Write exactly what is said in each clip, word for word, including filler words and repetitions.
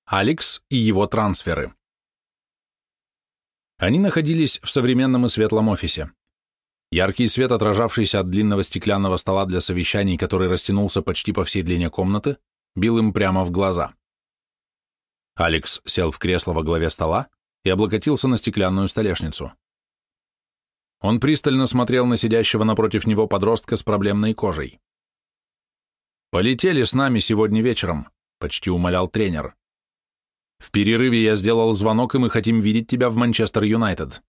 Алекс и его трансферы. Они находились в современном и светлом офисе. Яркий свет, отражавшийся от длинного стеклянного стола для совещаний, который растянулся почти по всей длине комнаты, бил им прямо в глаза. Алекс сел в кресло во главе стола и облокотился на стеклянную столешницу. Он пристально смотрел на сидящего напротив него подростка с проблемной кожей. «Полетели с нами сегодня вечером», — почти умолял тренер. «В перерыве я сделал звонок, и мы хотим видеть тебя в Манчестер Юнайтед».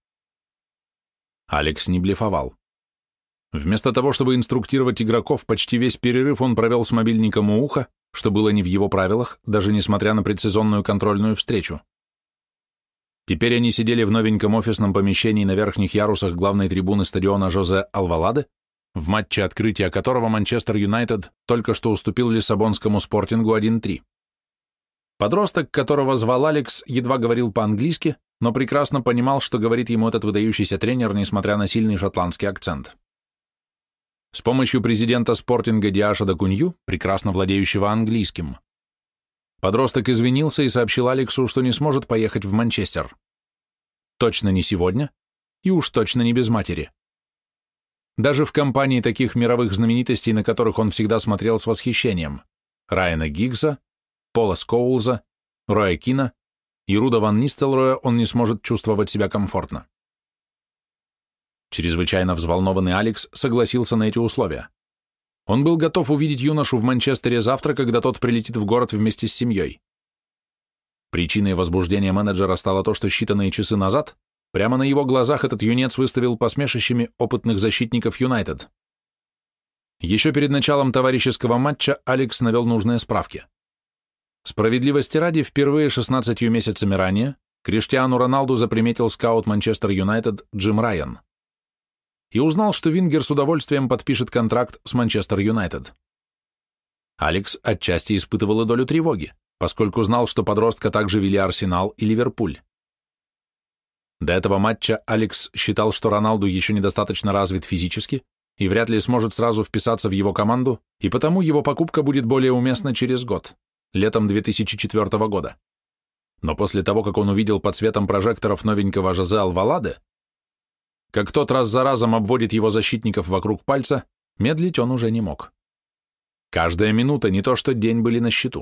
Алекс не блефовал. Вместо того, чтобы инструктировать игроков, почти весь перерыв он провел с мобильником у уха, что было не в его правилах, даже несмотря на предсезонную контрольную встречу. Теперь они сидели в новеньком офисном помещении на верхних ярусах главной трибуны стадиона Жозе Алваладе, в матче открытия которого Манчестер Юнайтед только что уступил Лиссабонскому Спортингу один три. Подросток, которого звал Алекс, едва говорил по-английски, но прекрасно понимал, что говорит ему этот выдающийся тренер, несмотря на сильный шотландский акцент. С помощью президента Спортинга Диаша Дакунью, прекрасно владеющего английским, подросток извинился и сообщил Алексу, что не сможет поехать в Манчестер. Точно не сегодня, и уж точно не без матери. Даже в компании таких мировых знаменитостей, на которых он всегда смотрел с восхищением: Райана Гиггса, Пола Скоулза, Роя Кина и Руда ван Нистелрooя, он не сможет чувствовать себя комфортно. Чрезвычайно взволнованный Алекс согласился на эти условия. Он был готов увидеть юношу в Манчестере завтра, когда тот прилетит в город вместе с семьей. Причиной возбуждения менеджера стало то, что считанные часы назад прямо на его глазах этот юнец выставил посмешищами опытных защитников Юнайтед. Еще перед началом товарищеского матча Алекс навел нужные справки. Справедливости ради, впервые шестнадцатью месяцами ранее Криштиану Роналду заприметил скаут Манчестер Юнайтед Джим Райан и узнал, что Вингер с удовольствием подпишет контракт с Манчестер Юнайтед. Алекс отчасти испытывал и долю тревоги, поскольку знал, что подростка также вели Арсенал и Ливерпуль. До этого матча Алекс считал, что Роналду еще недостаточно развит физически и вряд ли сможет сразу вписаться в его команду, и потому его покупка будет более уместна через год, летом две тысячи четвёртого года. Но после того, как он увидел под светом прожекторов новенького Жозе Алваладе, как тот раз за разом обводит его защитников вокруг пальца, медлить он уже не мог. Каждая минута, не то что день, были на счету.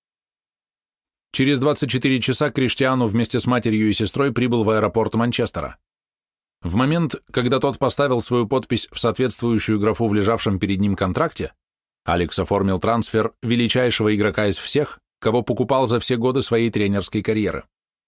Через двадцать четыре часа Криштиану вместе с матерью и сестрой прибыл в аэропорт Манчестера. В момент, когда тот поставил свою подпись в соответствующую графу в лежавшем перед ним контракте, Алекс оформил трансфер величайшего игрока из всех, кого покупал за все годы своей тренерской карьеры.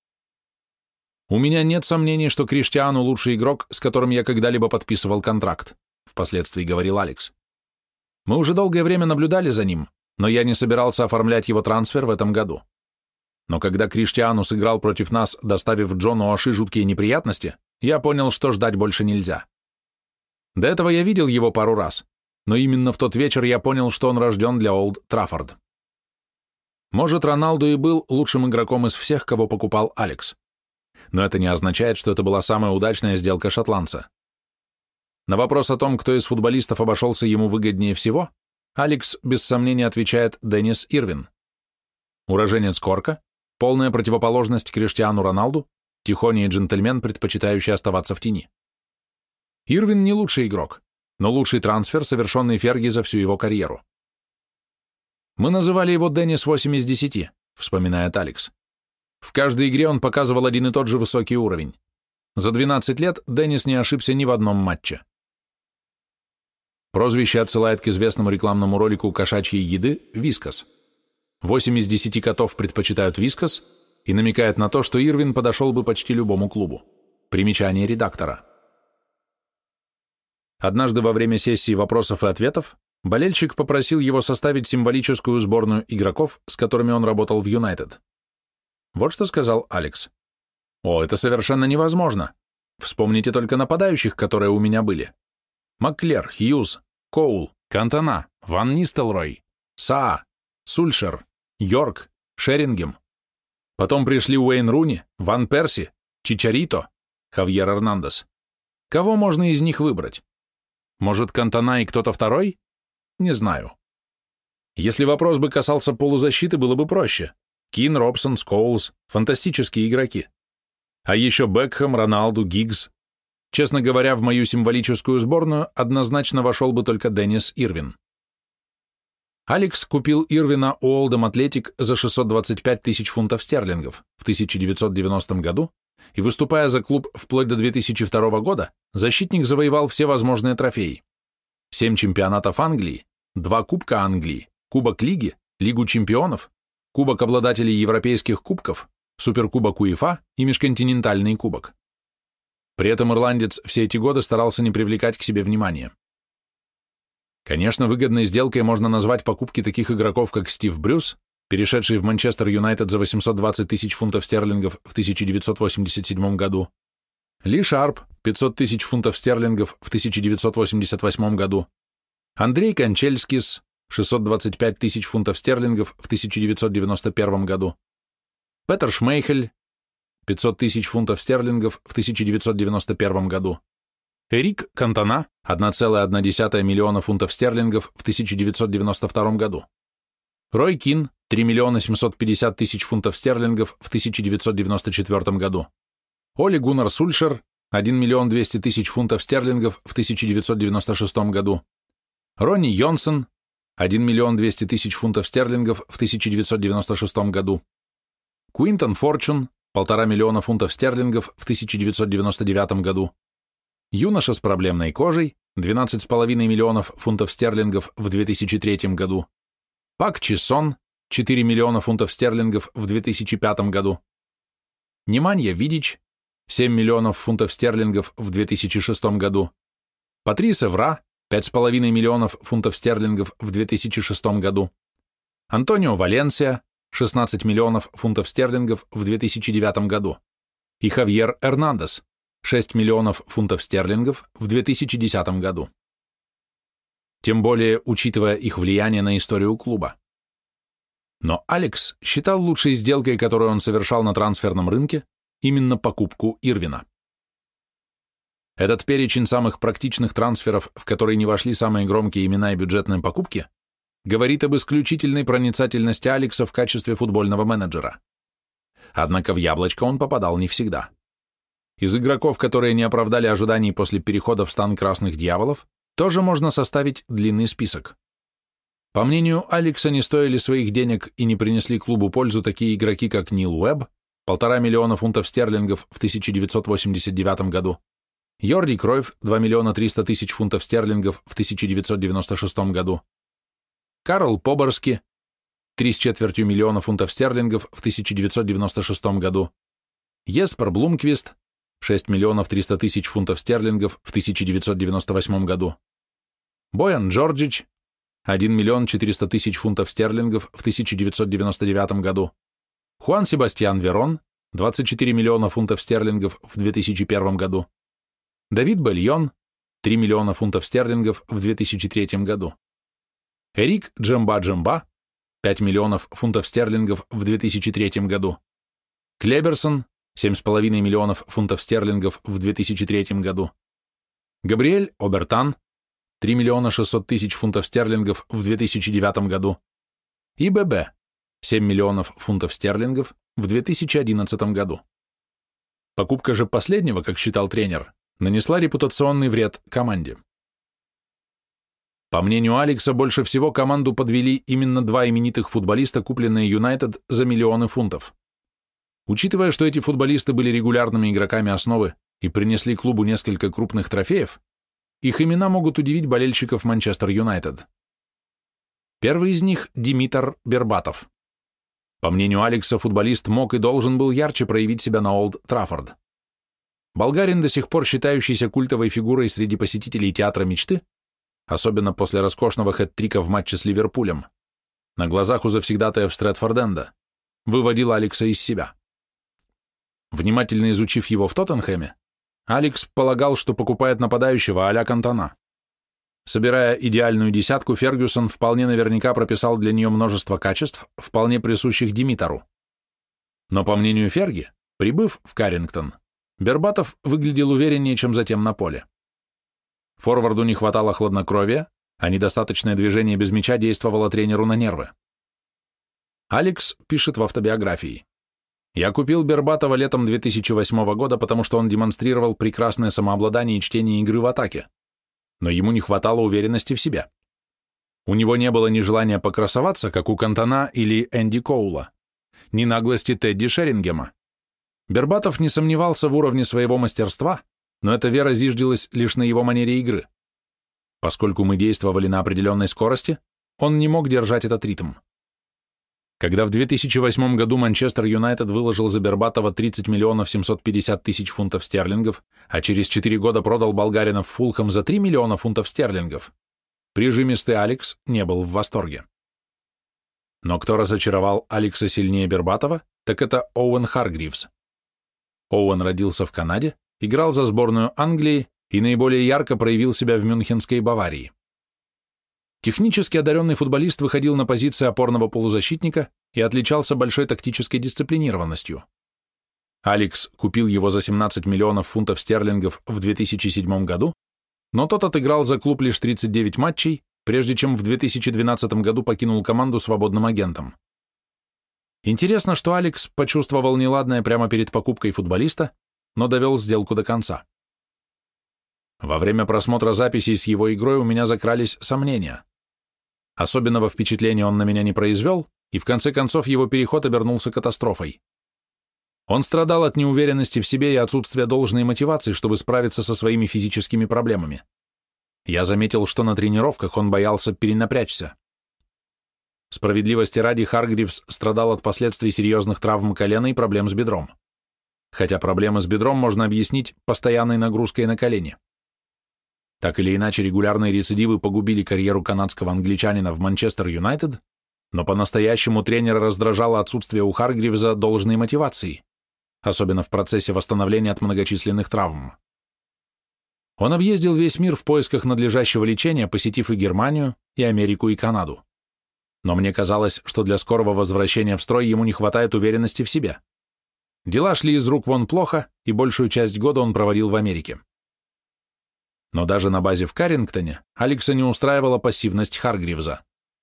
«У меня нет сомнений, что Криштиану лучший игрок, с которым я когда-либо подписывал контракт», впоследствии говорил Алекс. «Мы уже долгое время наблюдали за ним, но я не собирался оформлять его трансфер в этом году. Но когда Криштиану сыграл против нас, доставив Джону Оши жуткие неприятности, я понял, что ждать больше нельзя. До этого я видел его пару раз, но именно в тот вечер я понял, что он рожден для Олд Траффорд. Может, Роналду и был лучшим игроком из всех, кого покупал Алекс. Но это не означает, что это была самая удачная сделка шотландца. На вопрос о том, кто из футболистов обошелся ему выгоднее всего, Алекс без сомнения отвечает Деннис Ирвин. Уроженец Корка, полная противоположность Криштиану Роналду, тихоний джентльмен, предпочитающий оставаться в тени. Ирвин не лучший игрок, но лучший трансфер, совершенный Ферги за всю его карьеру. «Мы называли его Деннис восемь из десяти», вспоминает Алекс. В каждой игре он показывал один и тот же высокий уровень. За двенадцать лет Деннис не ошибся ни в одном матче. Прозвище отсылает к известному рекламному ролику кошачьей еды «Вискас». Восемь из десяти котов предпочитают «Вискас» и намекает на то, что Ирвин подошел бы почти любому клубу. Примечание редактора. Однажды во время сессии вопросов и ответов болельщик попросил его составить символическую сборную игроков, с которыми он работал в Юнайтед. Вот что сказал Алекс. «О, это совершенно невозможно. Вспомните только нападающих, которые у меня были. Макклер, Хьюз, Коул, Кантона, Ван Нистелрой, Саа, Сульшер, Йорк, Шерингем. Потом пришли Уэйн Руни, Ван Перси, Чичарито, Хавьер Эрнандес. Кого можно из них выбрать? Может, Кантона и кто-то второй? Не знаю. Если вопрос бы касался полузащиты, было бы проще. Кин, Робсон, Скоулс – фантастические игроки. А еще Бекхэм, Роналду, Гиггс. Честно говоря, в мою символическую сборную однозначно вошел бы только Деннис Ирвин. Алекс купил Ирвина у Олдем Атлетик за шестьсот двадцать пять тысяч фунтов стерлингов в тысяча девятьсот девяностом году, и, выступая за клуб вплоть до две тысячи второго года, защитник завоевал все возможные трофеи. Семь чемпионатов Англии, два Кубка Англии, Кубок Лиги, Лигу чемпионов, Кубок обладателей европейских кубков, Суперкубок УЕФА и Межконтинентальный кубок. При этом ирландец все эти годы старался не привлекать к себе внимания. Конечно, выгодной сделкой можно назвать покупки таких игроков, как Стив Брюс, перешедший в Манчестер Юнайтед за восемьсот двадцать тысяч фунтов стерлингов в тысяча девятьсот восемьдесят седьмом году, Ли Шарп, пятьсот тысяч фунтов стерлингов в тысяча девятьсот восемьдесят восьмом году, Андрей Кончельскис, шестьсот двадцать пять тысяч фунтов стерлингов в тысяча девятьсот девяносто первом году, Петер Шмейхель, пятьсот тысяч фунтов стерлингов в тысяча девятьсот девяносто первом году, Эрик Кантона, одна целая одна десятая миллиона фунтов стерлингов в тысяча девятьсот девяносто втором году, Рой Кин, три миллиона семьсот пятьдесят тысяч фунтов стерлингов в тысяча девятьсот девяносто четвертом году, Оли Гуннар Сульшер, один миллион двести тысяч фунтов стерлингов в тысяча девятьсот девяносто шестом году, Ронни Йонсен, один миллион двести тысяч фунтов стерлингов в тысяча девятьсот девяносто шестом году, Куинтон Форчун, полтора миллиона фунтов стерлингов в тысяча девятьсот девяносто девятом году, юноша с проблемной кожей, двенадцать с половиной миллионов фунтов стерлингов в две тысячи третьем году, Пак Чисон, четыре миллиона фунтов стерлингов в две тысячи пятом году, Неманья Видич, семь миллионов фунтов стерлингов в две тысячи шестом году, Патрис Эвра, пять с половиной миллионов фунтов стерлингов в две тысячи шестом году, Антонио Валенсия, шестнадцать миллионов фунтов стерлингов в две тысячи девятом году, и Хавьер Эрнандес, шесть миллионов фунтов стерлингов в две тысячи десятом году. Тем более, учитывая их влияние на историю клуба. Но Алекс считал лучшей сделкой, которую он совершал на трансферном рынке, именно покупку Ирвина. Этот перечень самых практичных трансферов, в который не вошли самые громкие имена и бюджетные покупки, говорит об исключительной проницательности Алекса в качестве футбольного менеджера. Однако в яблочко он попадал не всегда. Из игроков, которые не оправдали ожиданий после перехода в стан Красных Дьяволов, тоже можно составить длинный список. По мнению Алекса, не стоили своих денег и не принесли клубу пользу такие игроки, как Нил Уэбб, полтора миллиона фунтов стерлингов в тысяча девятьсот восемьдесят девятом году, Йорди Кройф, два миллиона триста тысяч фунтов стерлингов в тысяча девятьсот девяносто шестом году, Карл Поборски, три с четвертью миллиона фунтов стерлингов в тысяча девятьсот девяносто шестом году, Еспер Блумквист, шесть миллионов триста тысяч фунтов стерлингов в тысяча девятьсот девяносто восьмом году, Боян Джорджич, один миллион четыреста тысяч фунтов стерлингов в тысяча девятьсот девяносто девятом году, Хуан Себастьян Верон, двадцать четыре миллиона фунтов стерлингов в две тысячи первом году, Давид Бельон, три миллиона фунтов стерлингов в две тысячи третьем году, Эрик Джемба-Джемба, пять миллионов фунтов стерлингов в две тысячи третьем году, Клеберсон, семь с половиной миллионов фунтов стерлингов в две тысячи третьем году, Габриэль Обертан, три миллиона шестьсот тысяч фунтов стерлингов в две тысячи девятом году, и ББ, семь миллионов фунтов стерлингов в две тысячи одиннадцатом году. Покупка же последнего, как считал тренер, нанесла репутационный вред команде. По мнению Алекса, больше всего команду подвели именно два именитых футболиста, купленные Юнайтед за миллионы фунтов. Учитывая, что эти футболисты были регулярными игроками основы и принесли клубу несколько крупных трофеев, их имена могут удивить болельщиков Манчестер Юнайтед. Первый из них – Димитр Бербатов. По мнению Алекса, футболист мог и должен был ярче проявить себя на Олд Траффорд. Болгарин, до сих пор считающийся культовой фигурой среди посетителей театра мечты, особенно после роскошного хэт-трика в матче с Ливерпулем, на глазах у завсегдатаев Стрэдфорд-Энда, выводил Алекса из себя. Внимательно изучив его в Тоттенхэме, Алекс полагал, что покупает нападающего а-ля Кантона. Собирая идеальную десятку, Фергюсон вполне наверняка прописал для нее множество качеств, вполне присущих Димитру. Но, по мнению Ферги, прибыв в Каррингтон, Бербатов выглядел увереннее, чем затем на поле. Форварду не хватало хладнокровия, а недостаточное движение без мяча действовало тренеру на нервы. Алекс пишет в автобиографии. «Я купил Бербатова летом две тысячи восьмого года, потому что он демонстрировал прекрасное самообладание и чтение игры в атаке, но ему не хватало уверенности в себе. У него не было ни желания покрасоваться, как у Кантона или Энди Коула, ни наглости Тедди Шерингема. Бербатов не сомневался в уровне своего мастерства, но эта вера зиждилась лишь на его манере игры. Поскольку мы действовали на определенной скорости, он не мог держать этот ритм. Когда в две тысячи восьмом году Манчестер Юнайтед выложил за Бербатова тридцать миллионов семьсот пятьдесят тысяч фунтов стерлингов, а через четыре года продал болгарина в Фулхэм за три миллиона фунтов стерлингов, прижимистый Алекс не был в восторге. Но кто разочаровал Алекса сильнее Бербатова, так это Оуэн Харгривс. Оуэн родился в Канаде, играл за сборную Англии и наиболее ярко проявил себя в мюнхенской Баварии. Технически одаренный футболист выходил на позиции опорного полузащитника и отличался большой тактической дисциплинированностью. Алекс купил его за семнадцать миллионов фунтов стерлингов в две тысячи седьмом году, но тот отыграл за клуб лишь тридцать девять матчей, прежде чем в две тысячи двенадцатом году покинул команду свободным агентом. Интересно, что Алекс почувствовал неладное прямо перед покупкой футболиста, но довел сделку до конца. Во время просмотра записей с его игрой у меня закрались сомнения. Особенного впечатления он на меня не произвел, и в конце концов его переход обернулся катастрофой. Он страдал от неуверенности в себе и отсутствия должной мотивации, чтобы справиться со своими физическими проблемами. Я заметил, что на тренировках он боялся перенапрячься. Справедливости ради, Харгривс страдал от последствий серьезных травм колена и проблем с бедром. Хотя проблемы с бедром можно объяснить постоянной нагрузкой на колени. Так или иначе, регулярные рецидивы погубили карьеру канадского англичанина в Манчестер Юнайтед, но по-настоящему тренера раздражало отсутствие у Харгривза должной мотивации, особенно в процессе восстановления от многочисленных травм. Он объездил весь мир в поисках надлежащего лечения, посетив и Германию, и Америку, и Канаду. Но мне казалось, что для скорого возвращения в строй ему не хватает уверенности в себе. Дела шли из рук вон плохо, и большую часть года он проводил в Америке. Но даже на базе в Каррингтоне Алекса не устраивала пассивность Харгривза.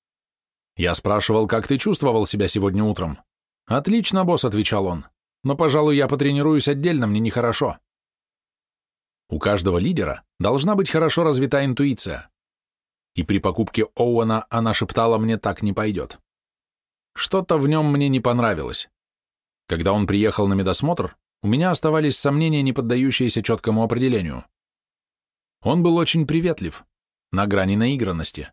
Я спрашивал, как ты чувствовал себя сегодня утром? «Отлично, босс», — отвечал он, — «но, пожалуй, я потренируюсь отдельно, мне нехорошо». У каждого лидера должна быть хорошо развита интуиция. И при покупке Оуэна она шептала мне: «Так не пойдет». Что-то в нем мне не понравилось. Когда он приехал на медосмотр, у меня оставались сомнения, не поддающиеся четкому определению. Он был очень приветлив, на грани наигранности.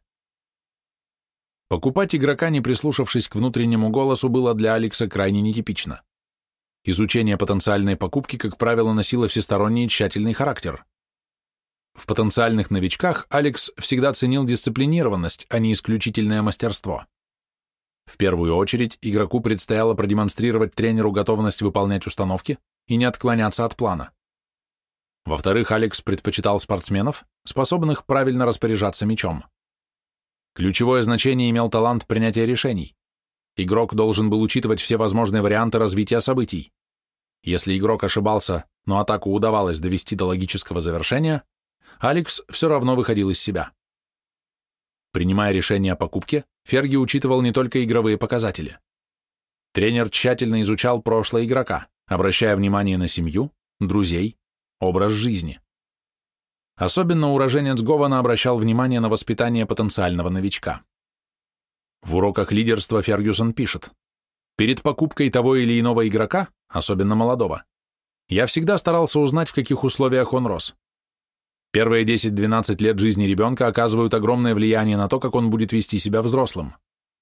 Покупать игрока, не прислушавшись к внутреннему голосу, было для Алекса крайне нетипично. Изучение потенциальной покупки, как правило, носило всесторонний и тщательный характер. В потенциальных новичках Алекс всегда ценил дисциплинированность, а не исключительное мастерство. В первую очередь, игроку предстояло продемонстрировать тренеру готовность выполнять установки и не отклоняться от плана. Во-вторых, Алекс предпочитал спортсменов, способных правильно распоряжаться мячом. Ключевое значение имел талант принятия решений. Игрок должен был учитывать все возможные варианты развития событий. Если игрок ошибался, но атаку удавалось довести до логического завершения, Алекс все равно выходил из себя. Принимая решение о покупке, Ферги учитывал не только игровые показатели. Тренер тщательно изучал прошлое игрока, обращая внимание на семью, друзей, образ жизни. Особенно уроженец Гована обращал внимание на воспитание потенциального новичка. В уроках лидерства Фергюсон пишет: «Перед покупкой того или иного игрока, особенно молодого, я всегда старался узнать, в каких условиях он рос. Первые десять-двенадцать лет жизни ребенка оказывают огромное влияние на то, как он будет вести себя взрослым».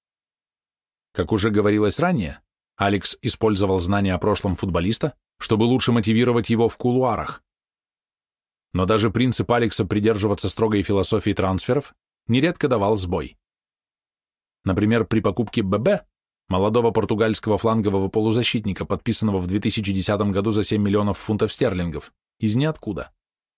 Как уже говорилось ранее, Алекс использовал знания о прошлом футболиста, чтобы лучше мотивировать его в кулуарах. Но даже принцип Алекса придерживаться строгой философии трансферов нередко давал сбой. Например, при покупке ББ, молодого португальского флангового полузащитника, подписанного в две тысячи десятом году за семь миллионов фунтов стерлингов, из ниоткуда.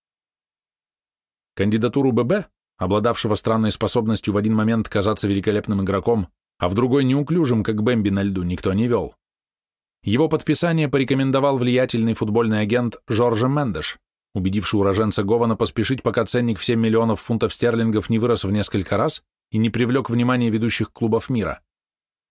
Кандидатуру ББ, обладавшего странной способностью в один момент казаться великолепным игроком, а в другой неуклюжим, как Бэмби на льду, никто не вел. Его подписание порекомендовал влиятельный футбольный агент Жорже Мендеш, убедивший уроженца Гована поспешить, пока ценник в семь миллионов фунтов стерлингов не вырос в несколько раз и не привлек внимание ведущих клубов мира.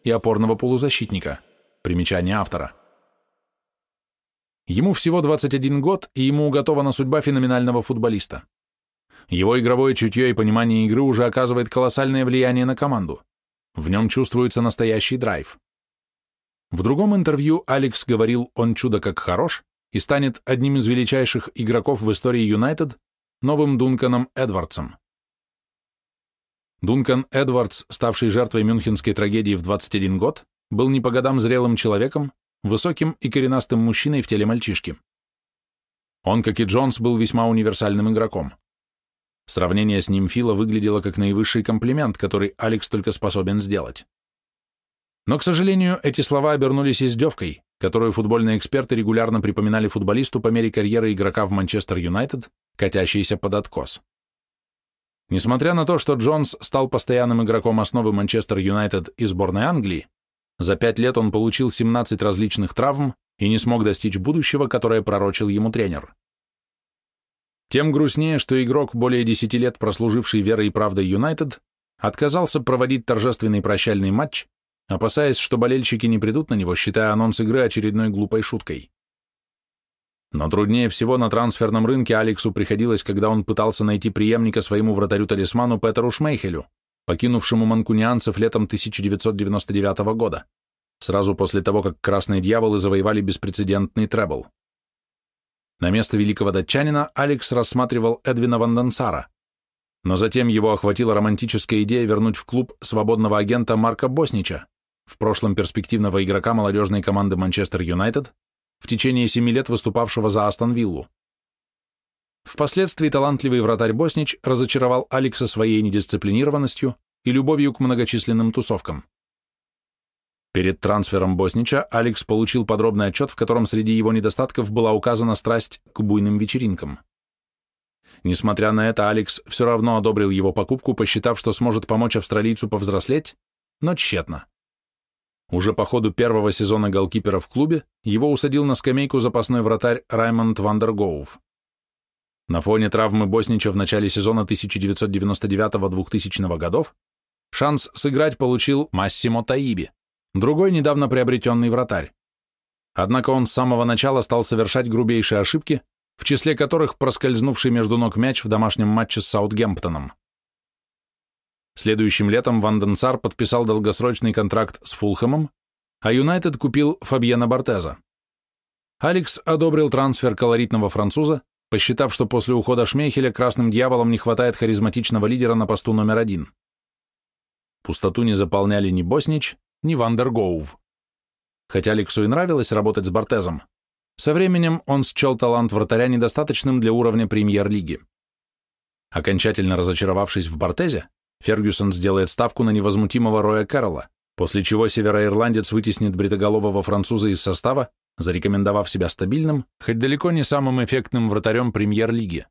и опорного полузащитника. Примечание автора. Ему всего двадцать один год, и ему уготована судьба феноменального футболиста. Его игровое чутье и понимание игры уже оказывает колоссальное влияние на команду. В нем чувствуется настоящий драйв. В другом интервью Алекс говорил, он чудо как хорош и станет одним из величайших игроков в истории Юнайтед, новым Дунканом Эдвардсом. Дункан Эдвардс, ставший жертвой мюнхенской трагедии в двадцать один год, был не по годам зрелым человеком, высоким и коренастым мужчиной в теле мальчишки. Он, как и Джонс, был весьма универсальным игроком. Сравнение с ним Фила выглядело как наивысший комплимент, который Алекс только способен сделать. Но, к сожалению, эти слова обернулись издевкой, которую футбольные эксперты регулярно припоминали футболисту по мере карьеры игрока в Манчестер Юнайтед, катящейся под откос. Несмотря на то, что Джонс стал постоянным игроком основы Манчестер Юнайтед и сборной Англии, за пять лет он получил семнадцать различных травм и не смог достичь будущего, которое пророчил ему тренер. Тем грустнее, что игрок, более десяти лет прослуживший верой и правдой Юнайтед, отказался проводить торжественный прощальный матч, опасаясь, что болельщики не придут на него, считая анонс игры очередной глупой шуткой. Но труднее всего на трансферном рынке Алексу приходилось, когда он пытался найти преемника своему вратарю-талисману Петеру Шмейхелю, покинувшему манкунианцев летом тысяча девятьсот девяносто девятого года, сразу после того, как красные дьяволы завоевали беспрецедентный требл. На место великого датчанина Алекс рассматривал Эдвина ван ден Сара, но затем его охватила романтическая идея вернуть в клуб свободного агента Марка Боснича, в прошлом перспективного игрока молодежной команды Манчестер Юнайтед, в течение семи лет выступавшего за Астон Виллу. Впоследствии талантливый вратарь Боснич разочаровал Алекса своей недисциплинированностью и любовью к многочисленным тусовкам. Перед трансфером Боснича Алекс получил подробный отчет, в котором среди его недостатков была указана страсть к буйным вечеринкам. Несмотря на это, Алекс все равно одобрил его покупку, посчитав, что сможет помочь австралийцу повзрослеть, но тщетно. Уже по ходу первого сезона голкипера в клубе его усадил на скамейку запасной вратарь Раймонд ван дер Гоув. На фоне травмы Боснича в начале сезона тысяча девятьсот девяносто девятого — двухтысячного годов шанс сыграть получил Массимо Таиби, другой недавно приобретенный вратарь. Однако он с самого начала стал совершать грубейшие ошибки, в числе которых проскользнувший между ног мяч в домашнем матче с Саутгемптоном. Следующим летом Ван ден Сар подписал долгосрочный контракт с Фулхэмом, а Юнайтед купил Фабьена Бортеза. Алекс одобрил трансфер колоритного француза, посчитав, что после ухода Шмейхеля красным дьяволам не хватает харизматичного лидера на посту номер один. Пустоту не заполняли ни Боснич, ни Ван дер Гоув. Хотя Алексу и нравилось работать с Бортезом, со временем он счел талант вратаря недостаточным для уровня премьер-лиги. Окончательно разочаровавшись в Бортезе, Фергюсон сделает ставку на невозмутимого Роя Кэрролла, после чего североирландец вытеснит бритоголового француза из состава, зарекомендовав себя стабильным, хоть далеко не самым эффектным вратарем премьер-лиги.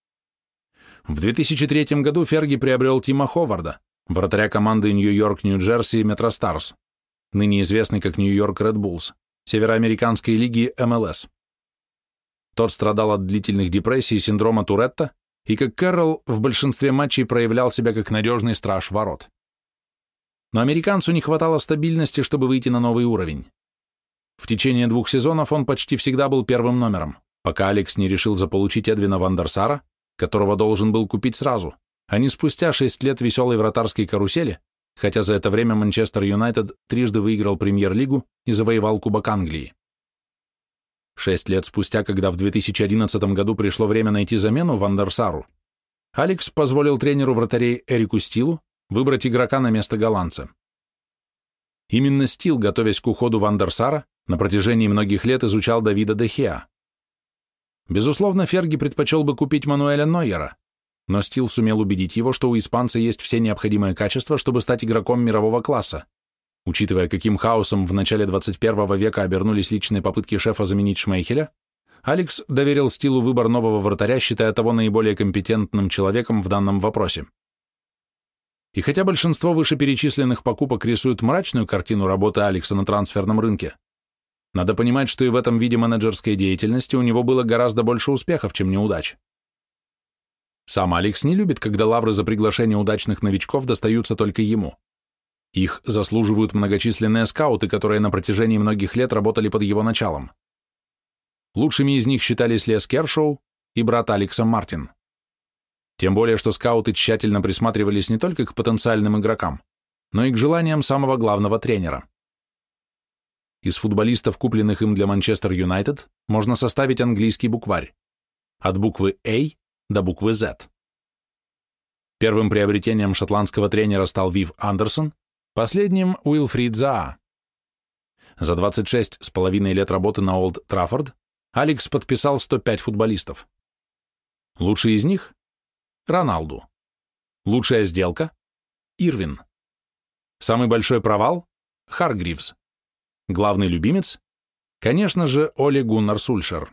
В две тысячи третьем году Ферги приобрел Тима Ховарда, вратаря команды Нью-Йорк, Нью-Джерси Метро Старс, ныне известный как Нью-Йорк Ред Буллс, североамериканской лиги эм эл эс. Тот страдал от длительных депрессий и синдрома Туретта, и как Кэрролл в большинстве матчей проявлял себя как надежный страж ворот. Но американцу не хватало стабильности, чтобы выйти на новый уровень. В течение двух сезонов он почти всегда был первым номером, пока Алекс не решил заполучить Эдвина ван дер Сара, которого должен был купить сразу, а не спустя шесть лет веселой вратарской карусели, хотя за это время Манчестер Юнайтед трижды выиграл премьер-лигу и завоевал Кубок Англии. Шесть лет спустя, когда в две тысячи одиннадцатом году пришло время найти замену Ван дер Сару, Алекс позволил тренеру вратарей Эрику Стилу выбрать игрока на место голландца. Именно Стил, готовясь к уходу Ван дер Сара, на протяжении многих лет изучал Давида де Хеа. Безусловно, Ферги предпочел бы купить Мануэля Нойера, но Стил сумел убедить его, что у испанца есть все необходимые качества, чтобы стать игроком мирового класса. Учитывая, каким хаосом в начале двадцать первого века обернулись личные попытки шефа заменить Шмейхеля, Алекс доверил Стилу выбор нового вратаря, считая того наиболее компетентным человеком в данном вопросе. И хотя большинство вышеперечисленных покупок рисуют мрачную картину работы Алекса на трансферном рынке, надо понимать, что и в этом виде менеджерской деятельности у него было гораздо больше успехов, чем неудач. Сам Алекс не любит, когда лавры за приглашение удачных новичков достаются только ему. Их заслуживают многочисленные скауты, которые на протяжении многих лет работали под его началом. Лучшими из них считались Лес Кершоу и брат Алекса Мартин. Тем более, что скауты тщательно присматривались не только к потенциальным игрокам, но и к желаниям самого главного тренера. Из футболистов, купленных им для Манчестер Юнайтед, можно составить английский букварь от буквы A до буквы Z. Первым приобретением шотландского тренера стал Вив Андерсон, последним – Уилфрид Заа. За двадцать шесть с половиной лет работы на Олд Траффорд Алекс подписал сто пять футболистов. Лучший из них – Роналду. Лучшая сделка – Ирвин. Самый большой провал – Харгривс. Главный любимец – конечно же, Оле Гуннар Сульшер.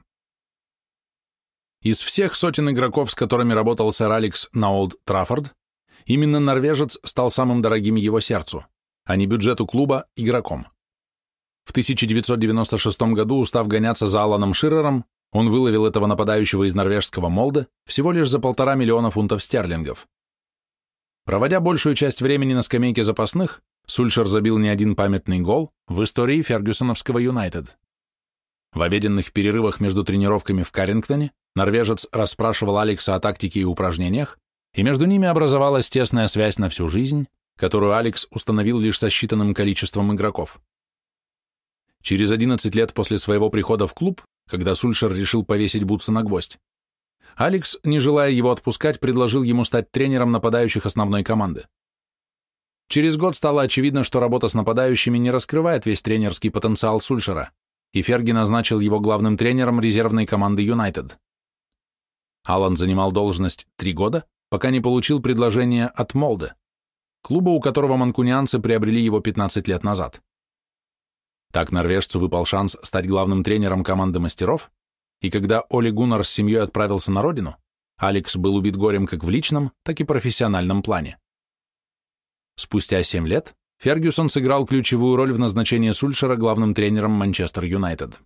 Из всех сотен игроков, с которыми работал сэр Алекс на Олд Траффорд, именно норвежец стал самым дорогим его сердцу, а не бюджету клуба игроком. В тысяча девятьсот девяносто шестом году, устав гоняться за Аланом Ширером, он выловил этого нападающего из норвежского Молде всего лишь за полтора миллиона фунтов стерлингов. Проводя большую часть времени на скамейке запасных, Сульшер забил не один памятный гол в истории фергюсоновского Юнайтед. В обеденных перерывах между тренировками в Каррингтоне норвежец расспрашивал Алекса о тактике и упражнениях, и между ними образовалась тесная связь на всю жизнь, которую Алекс установил лишь со считанным количеством игроков. Через одиннадцать лет после своего прихода в клуб, когда Сульшер решил повесить бутсы на гвоздь, Алекс, не желая его отпускать, предложил ему стать тренером нападающих основной команды. Через год стало очевидно, что работа с нападающими не раскрывает весь тренерский потенциал Сульшера, и Ферги назначил его главным тренером резервной команды Юнайтед. Алан занимал должность три года, пока не получил предложение от Молде, клуба, у которого манкунианцы приобрели его пятнадцать лет назад. Так норвежцу выпал шанс стать главным тренером команды мастеров, и когда Оле Гуннар с семьей отправился на родину, Алекс был убит горем как в личном, так и профессиональном плане. Спустя семь лет Фергюсон сыграл ключевую роль в назначении Сульшера главным тренером Манчестер Юнайтед.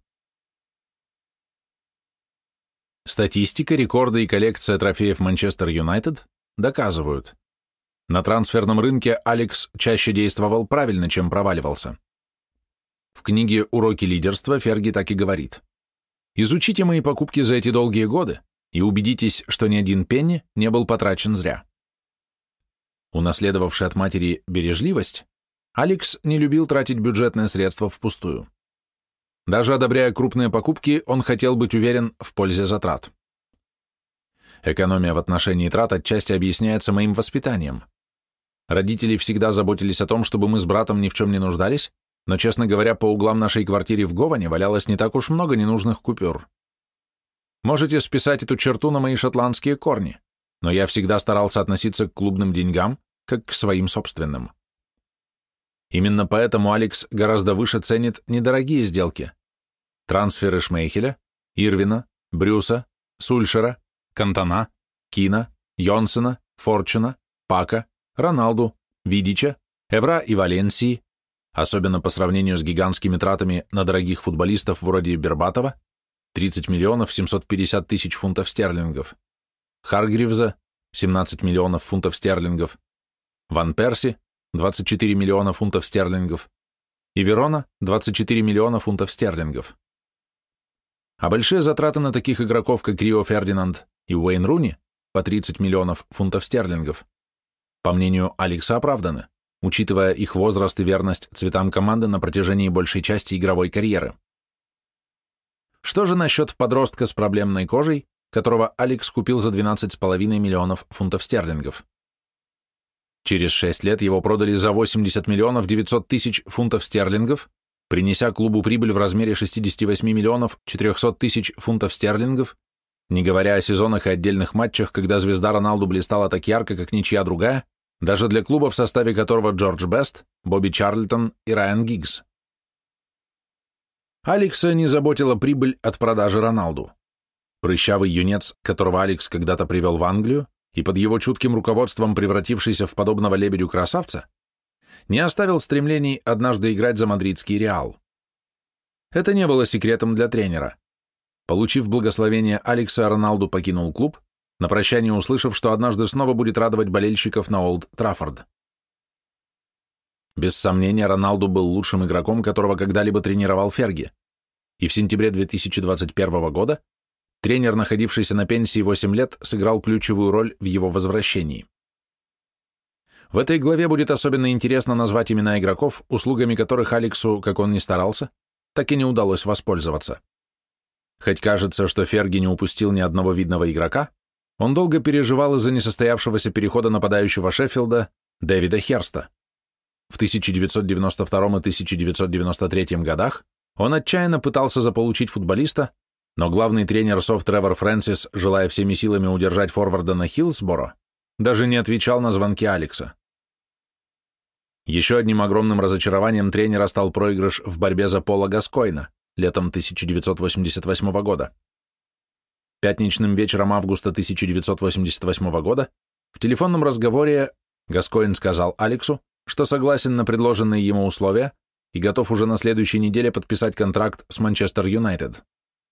Статистика, рекорды и коллекция трофеев Манчестер Юнайтед доказывают. На трансферном рынке Алекс чаще действовал правильно, чем проваливался. В книге «Уроки лидерства» Ферги так и говорит: «Изучите мои покупки за эти долгие годы и убедитесь, что ни один пенни не был потрачен зря». Унаследовавший от матери бережливость, Алекс не любил тратить бюджетные средства впустую. Даже одобряя крупные покупки, он хотел быть уверен в пользе затрат. Экономия в отношении трат отчасти объясняется моим воспитанием. Родители всегда заботились о том, чтобы мы с братом ни в чем не нуждались, но, честно говоря, по углам нашей квартиры в Говане валялось не так уж много ненужных купюр. Можете списать эту черту на мои шотландские корни, но я всегда старался относиться к клубным деньгам как к своим собственным. Именно поэтому Алекс гораздо выше ценит недорогие сделки. Трансферы Шмейхеля, Ирвина, Брюса, Сульшера, Кантона, Кина, Йонсена, Форчуна, Пака, Роналду, Видича, Эвра и Валенсии, особенно по сравнению с гигантскими тратами на дорогих футболистов вроде Бербатова, тридцать миллионов семьсот пятьдесят тысяч фунтов стерлингов, Харгривза, семнадцать миллионов фунтов стерлингов, Ван Перси, двадцать четыре миллиона фунтов стерлингов, и Верона, двадцать четыре миллиона фунтов стерлингов. А большие затраты на таких игроков, как Рио Фердинанд и Уэйн Руни, по тридцать миллионов фунтов стерлингов, по мнению Алекса, оправданы, учитывая их возраст и верность цветам команды на протяжении большей части игровой карьеры. Что же насчет подростка с проблемной кожей, которого Алекс купил за двенадцать с половиной миллионов фунтов стерлингов? Через шесть лет его продали за восемьдесят миллионов девятьсот тысяч фунтов стерлингов, принеся клубу прибыль в размере шестьдесят восемь миллионов четыреста тысяч фунтов стерлингов, не говоря о сезонах и отдельных матчах, когда звезда Роналду блистала так ярко, как ничья другая, даже для клуба, в составе которого Джордж Бест, Бобби Чарльтон и Райан Гиггс. Алекса не заботила прибыль от продажи Роналду. Прыщавый юнец, которого Алекс когда-то привел в Англию, и под его чутким руководством превратившийся в подобного лебедю-красавца, не оставил стремлений однажды играть за мадридский Реал. Это не было секретом для тренера. Получив благословение Алекса, Роналду покинул клуб, на прощание услышав, что однажды снова будет радовать болельщиков на Олд Траффорд. Без сомнения, Роналду был лучшим игроком, которого когда-либо тренировал Ферги, и в сентябре две тысячи двадцать первого года тренер, находившийся на пенсии восемь лет, сыграл ключевую роль в его возвращении. В этой главе будет особенно интересно назвать имена игроков, услугами которых Алексу, как он ни старался, так и не удалось воспользоваться. Хоть кажется, что Ферги не упустил ни одного видного игрока, он долго переживал из-за несостоявшегося перехода нападающего Шеффилда Дэвида Херста. В тысяча девятьсот девяносто втором и тысяча девятьсот девяносто третьем годах он отчаянно пытался заполучить футболиста, но главный тренер СОФ Тревор Фрэнсис, желая всеми силами удержать форварда на Хиллсборо, даже не отвечал на звонки Алекса. Еще одним огромным разочарованием тренера стал проигрыш в борьбе за Пола Гаскойна летом тысяча девятьсот восемьдесят восьмого года. Пятничным вечером августа тысяча девятьсот восемьдесят восьмого года в телефонном разговоре Гаскойн сказал Алексу, что согласен на предложенные ему условия и готов уже на следующей неделе подписать контракт с Манчестер Юнайтед.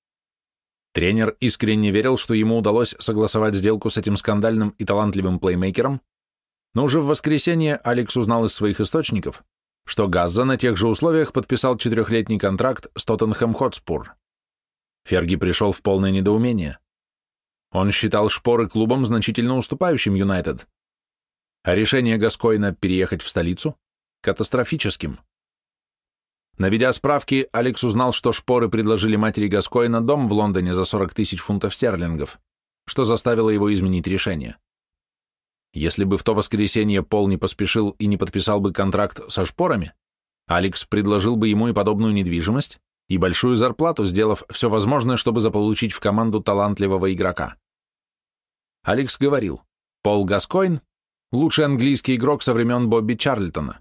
Тренер искренне верил, что ему удалось согласовать сделку с этим скандальным и талантливым плеймейкером, но уже в воскресенье Алекс узнал из своих источников, что Газза на тех же условиях подписал четырехлетний контракт с Тоттенхэм Хотспур. Ферги пришел в полное недоумение. Он считал Шпоры клубом, значительно уступающим Юнайтед, а решение Гаскойна переехать в столицу – катастрофическим. Наведя справки, Алекс узнал, что Шпоры предложили матери Гаскойна дом в Лондоне за сорок тысяч фунтов стерлингов, что заставило его изменить решение. Если бы в то воскресенье Пол не поспешил и не подписал бы контракт со Шпорами, Алекс предложил бы ему и подобную недвижимость, и большую зарплату, сделав все возможное, чтобы заполучить в команду талантливого игрока. Алекс говорил, Пол Гаскойн – лучший английский игрок со времен Бобби Чарльтона.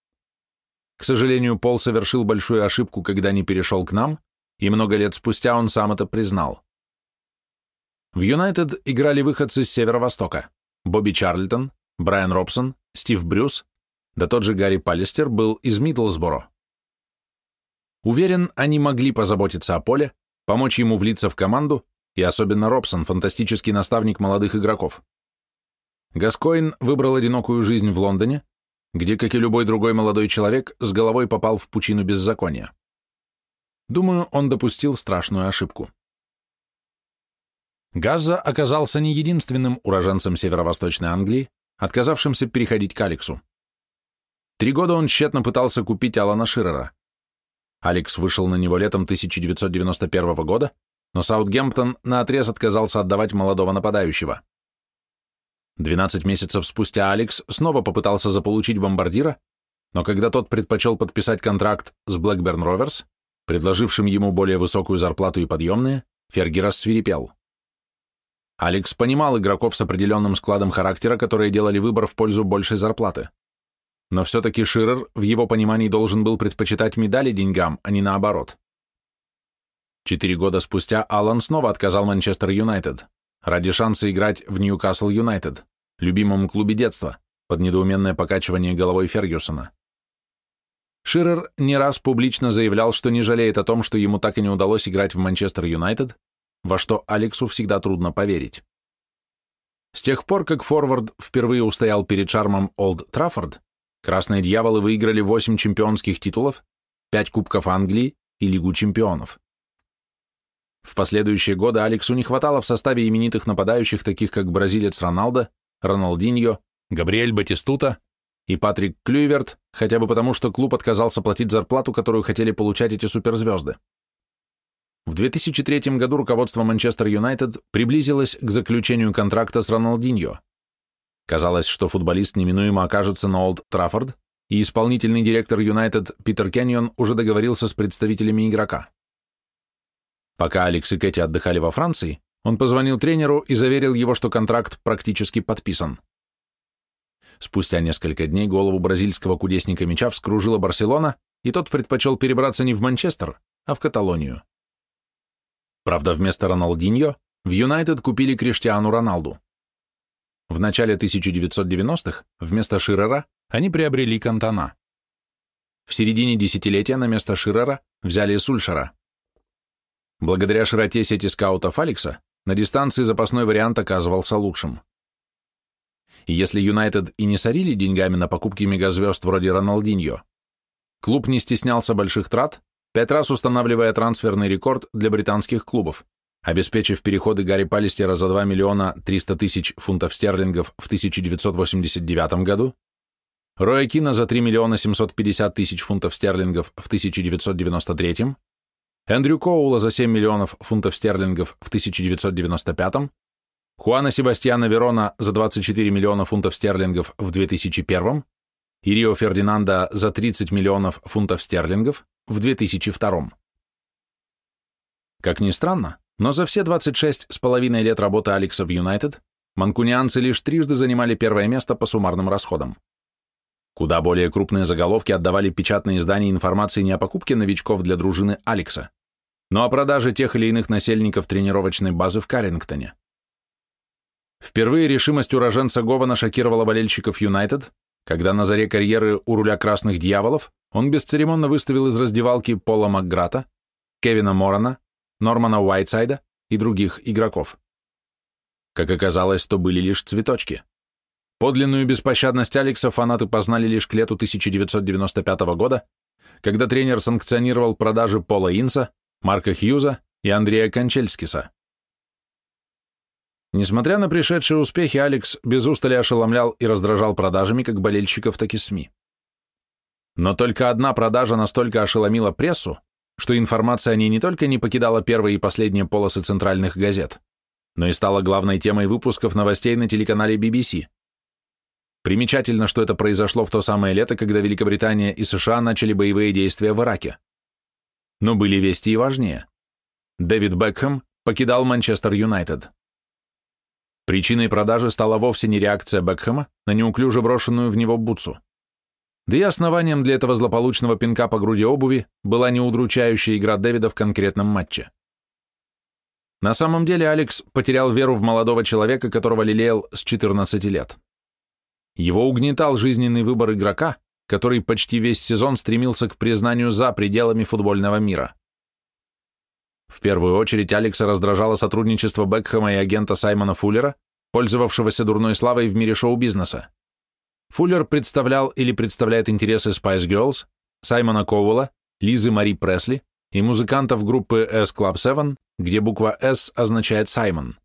К сожалению, Пол совершил большую ошибку, когда не перешел к нам, и много лет спустя он сам это признал. В Юнайтед играли выходцы с Северо-Востока. Бобби Чарльтон, Брайан Робсон, Стив Брюс, да тот же Гарри Паллистер был из Миддлсборо. Уверен, они могли позаботиться о Поле, помочь ему влиться в команду, и особенно Робсон, фантастический наставник молодых игроков. Гаскойн выбрал одинокую жизнь в Лондоне, где, как и любой другой молодой человек, с головой попал в пучину беззакония. Думаю, он допустил страшную ошибку. Газза оказался не единственным уроженцем северо-восточной Англии, отказавшимся переходить к Алексу. Три года он тщетно пытался купить Алана Ширера. Алекс вышел на него летом тысяча девятьсот девяносто первого года, но Саутгемптон наотрез отказался отдавать молодого нападающего. Двенадцать месяцев спустя Алекс снова попытался заполучить бомбардира, но когда тот предпочел подписать контракт с Блэкберн Роверс, предложившим ему более высокую зарплату и подъемные, Ферги рассвирепел. Алекс понимал игроков с определенным складом характера, которые делали выбор в пользу большей зарплаты. Но все-таки Ширер в его понимании должен был предпочитать медали деньгам, а не наоборот. Четыре года спустя Аллан снова отказал Манчестер Юнайтед ради шанса играть в Ньюкасл Юнайтед, любимом клубе детства, под недоуменное покачивание головой Фергюсона. Ширер не раз публично заявлял, что не жалеет о том, что ему так и не удалось играть в Манчестер Юнайтед, во что Алексу всегда трудно поверить. С тех пор, как форвард впервые устоял перед шармом Олд Траффорд, красные дьяволы выиграли восемь чемпионских титулов, пять кубков Англии и Лигу чемпионов. В последующие годы Алексу не хватало в составе именитых нападающих, таких как бразилец Роналдо, Роналдиньо, Габриэль Батистута и Патрик Клюйверт, хотя бы потому, что клуб отказался платить зарплату, которую хотели получать эти суперзвезды. В две тысячи третьем году руководство Манчестер Юнайтед приблизилось к заключению контракта с Роналдиньо. Казалось, что футболист неминуемо окажется на Олд Траффорд, и исполнительный директор Юнайтед Питер Кеннион уже договорился с представителями игрока. Пока Алекс и Кэти отдыхали во Франции, он позвонил тренеру и заверил его, что контракт практически подписан. Спустя несколько дней голову бразильского кудесника мяча вскружила Барселона, и тот предпочел перебраться не в Манчестер, а в Каталонию. Правда, вместо Роналдиньо в Юнайтед купили Криштиану Роналду. В начале тысяча девятьсот девяностых вместо Ширера они приобрели Кантона. В середине десятилетия на место Ширера взяли Сульшера. Благодаря широте сети скаутов Алекса на дистанции запасной вариант оказывался лучшим. И если Юнайтед и не сорили деньгами на покупки мегазвезд вроде Роналдиньо, клуб не стеснялся больших трат, пять раз устанавливая трансферный рекорд для британских клубов, обеспечив переходы Гарри Паллистера за два миллиона триста тысяч фунтов стерлингов в тысяча девятьсот восемьдесят девятом году, Роя Кина за три миллиона семьсот пятьдесят тысяч фунтов стерлингов в тысяча девятьсот девяносто третьем, Эндрю Коула за семь миллионов фунтов стерлингов в тысяча девятьсот девяносто пятом, Хуана Себастьяна Верона за двадцать четыре миллиона фунтов стерлингов в две тысячи первом и Рио Фердинанда за тридцать миллионов фунтов стерлингов в две тысячи втором. Как ни странно, но за все двадцать шесть с половиной лет работы Алекса в Юнайтед манкунианцы лишь трижды занимали первое место по суммарным расходам. Куда более крупные заголовки отдавали печатные издания информации не о покупке новичков для дружины Алекса, но о продаже тех или иных насельников тренировочной базы в Каррингтоне. Впервые решимость уроженца Гована шокировала болельщиков Юнайтед, когда на заре карьеры у руля Красных Дьяволов он бесцеремонно выставил из раздевалки Пола Макграта, Кевина Морана, Нормана Уайтсайда и других игроков. Как оказалось, то были лишь цветочки. Подлинную беспощадность Алекса фанаты познали лишь к лету тысяча девятьсот девяносто пятого года, когда тренер санкционировал продажи Пола Инса, Марка Хьюза и Андрея Кончельскиса. Несмотря на пришедшие успехи, Алекс без устали ошеломлял и раздражал продажами как болельщиков, так и СМИ. Но только одна продажа настолько ошеломила прессу, что информация о ней не только не покидала первые и последние полосы центральных газет, но и стала главной темой выпусков новостей на телеканале би би си. Примечательно, что это произошло в то самое лето, когда Великобритания и США начали боевые действия в Ираке. Но были вести и важнее. Дэвид Бекхэм покидал Манчестер Юнайтед. Причиной продажи стала вовсе не реакция Бекхэма на неуклюже брошенную в него бутсу. Да и основанием для этого злополучного пинка по груди обуви была неудручающая игра Дэвида в конкретном матче. На самом деле Алекс потерял веру в молодого человека, которого лелеял с четырнадцати лет. Его угнетал жизненный выбор игрока, который почти весь сезон стремился к признанию за пределами футбольного мира. В первую очередь Алекса раздражало сотрудничество Бекхэма и агента Саймона Фуллера, пользовавшегося дурной славой в мире шоу-бизнеса. Фуллер представлял или представляет интересы Spice Girls, Саймона Коуэлла, Лизы Мари Пресли и музыкантов группы S Club семь, где буква S означает Саймон.